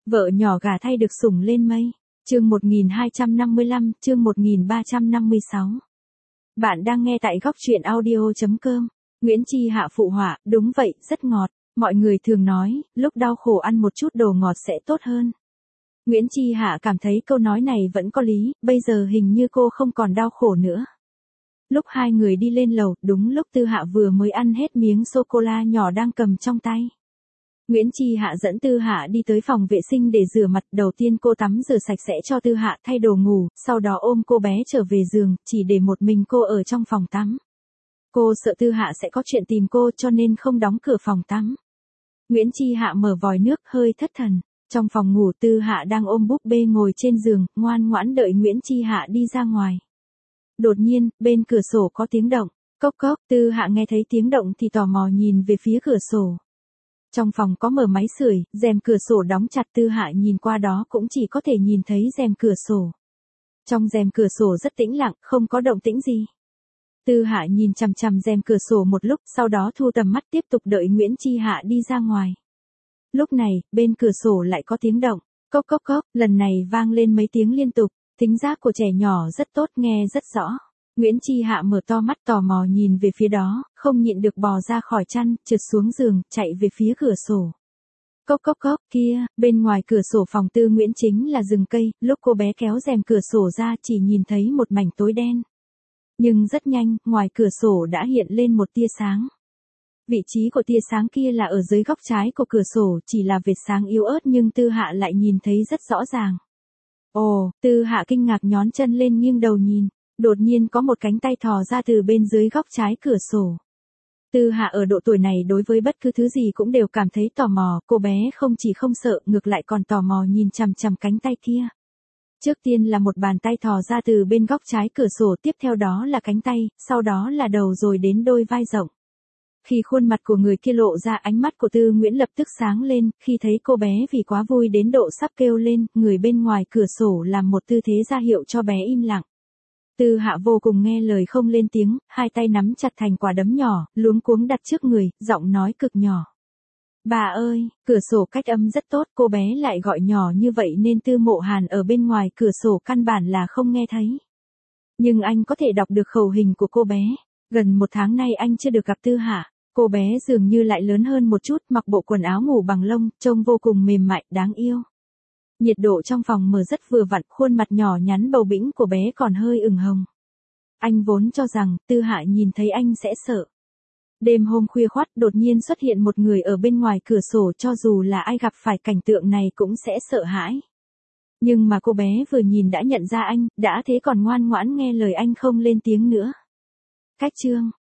Vợ nhỏ gả thay được sủng lên mây. Chương 1255, chương 1356. Bạn đang nghe tại góc truyện audio.com. Nguyễn Chi Hạ phụ họa, đúng vậy, rất ngọt. Mọi người thường nói, lúc đau khổ ăn một chút đồ ngọt sẽ tốt hơn. Nguyễn Chi Hạ cảm thấy câu nói này vẫn có lý, bây giờ hình như cô không còn đau khổ nữa. Lúc hai người đi lên lầu, đúng lúc Tư Hạ vừa mới ăn hết miếng sô-cô-la nhỏ đang cầm trong tay. Nguyễn Chi Hạ dẫn Tư Hạ đi tới phòng vệ sinh để rửa mặt, đầu tiên cô tắm rửa sạch sẽ cho Tư Hạ thay đồ ngủ, sau đó ôm cô bé trở về giường, chỉ để một mình cô ở trong phòng tắm. Cô sợ Tư Hạ sẽ có chuyện tìm cô cho nên không đóng cửa phòng tắm. Nguyễn Chi Hạ mở vòi nước hơi thất thần. Trong phòng ngủ Tư Hạ đang ôm búp bê ngồi trên giường, ngoan ngoãn đợi Nguyễn Chi Hạ đi ra ngoài. Đột nhiên, bên cửa sổ có tiếng động. Cốc cốc, Tư Hạ nghe thấy tiếng động thì tò mò nhìn về phía cửa sổ. Trong phòng có mở máy sưởi, rèm cửa sổ đóng chặt, Tư Hạ nhìn qua đó cũng chỉ có thể nhìn thấy rèm cửa sổ. Trong rèm cửa sổ rất tĩnh lặng, không có động tĩnh gì. Tư Hạ nhìn chằm chằm rèm cửa sổ một lúc, sau đó thu tầm mắt tiếp tục đợi Nguyễn Chi Hạ đi ra ngoài. Lúc này, bên cửa sổ lại có tiếng động. Cốc cốc cốc, lần này vang lên mấy tiếng liên tục, thính giác của trẻ nhỏ rất tốt, nghe rất rõ. Nguyễn Chi Hạ mở to mắt tò mò nhìn về phía đó, không nhịn được bò ra khỏi chăn, trượt xuống giường, chạy về phía cửa sổ. Cốc cốc cốc, kia, bên ngoài cửa sổ phòng Tư Nguyễn chính là rừng cây, lúc cô bé kéo rèm cửa sổ ra chỉ nhìn thấy một mảnh tối đen. Nhưng rất nhanh, ngoài cửa sổ đã hiện lên một tia sáng. Vị trí của tia sáng kia là ở dưới góc trái của cửa sổ, chỉ là vệt sáng yếu ớt nhưng Tư Hạ lại nhìn thấy rất rõ ràng. Ồ, Tư Hạ kinh ngạc nhón chân lên nghiêng đầu nhìn. Đột nhiên có một cánh tay thò ra từ bên dưới góc trái cửa sổ. Tư Hạ ở độ tuổi này đối với bất cứ thứ gì cũng đều cảm thấy tò mò, cô bé không chỉ không sợ, ngược lại còn tò mò nhìn chằm chằm cánh tay kia. Trước tiên là một bàn tay thò ra từ bên góc trái cửa sổ, tiếp theo đó là cánh tay, sau đó là đầu rồi đến đôi vai rộng. Khi khuôn mặt của người kia lộ ra, ánh mắt của Tư Nguyễn lập tức sáng lên, khi thấy cô bé vì quá vui đến độ sắp kêu lên, người bên ngoài cửa sổ làm một tư thế ra hiệu cho bé im lặng. Tư Hạ vô cùng nghe lời không lên tiếng, hai tay nắm chặt thành quả đấm nhỏ, luống cuống đặt trước người, giọng nói cực nhỏ. Bà ơi, cửa sổ cách âm rất tốt, cô bé lại gọi nhỏ như vậy nên Tư Mộ Hàn ở bên ngoài cửa sổ căn bản là không nghe thấy. Nhưng anh có thể đọc được khẩu hình của cô bé. Gần một tháng nay anh chưa được gặp Tư Hạ. Cô bé dường như lại lớn hơn một chút, mặc bộ quần áo ngủ bằng lông, trông vô cùng mềm mại, đáng yêu. Nhiệt độ trong phòng mở rất vừa vặn, khuôn mặt nhỏ nhắn bầu bĩnh của bé còn hơi ửng hồng. Anh vốn cho rằng, Tư Hạ nhìn thấy anh sẽ sợ. Đêm hôm khuya khoắt đột nhiên xuất hiện một người ở bên ngoài cửa sổ, cho dù là ai gặp phải cảnh tượng này cũng sẽ sợ hãi. Nhưng mà cô bé vừa nhìn đã nhận ra anh, đã thế còn ngoan ngoãn nghe lời anh không lên tiếng nữa. Cách chương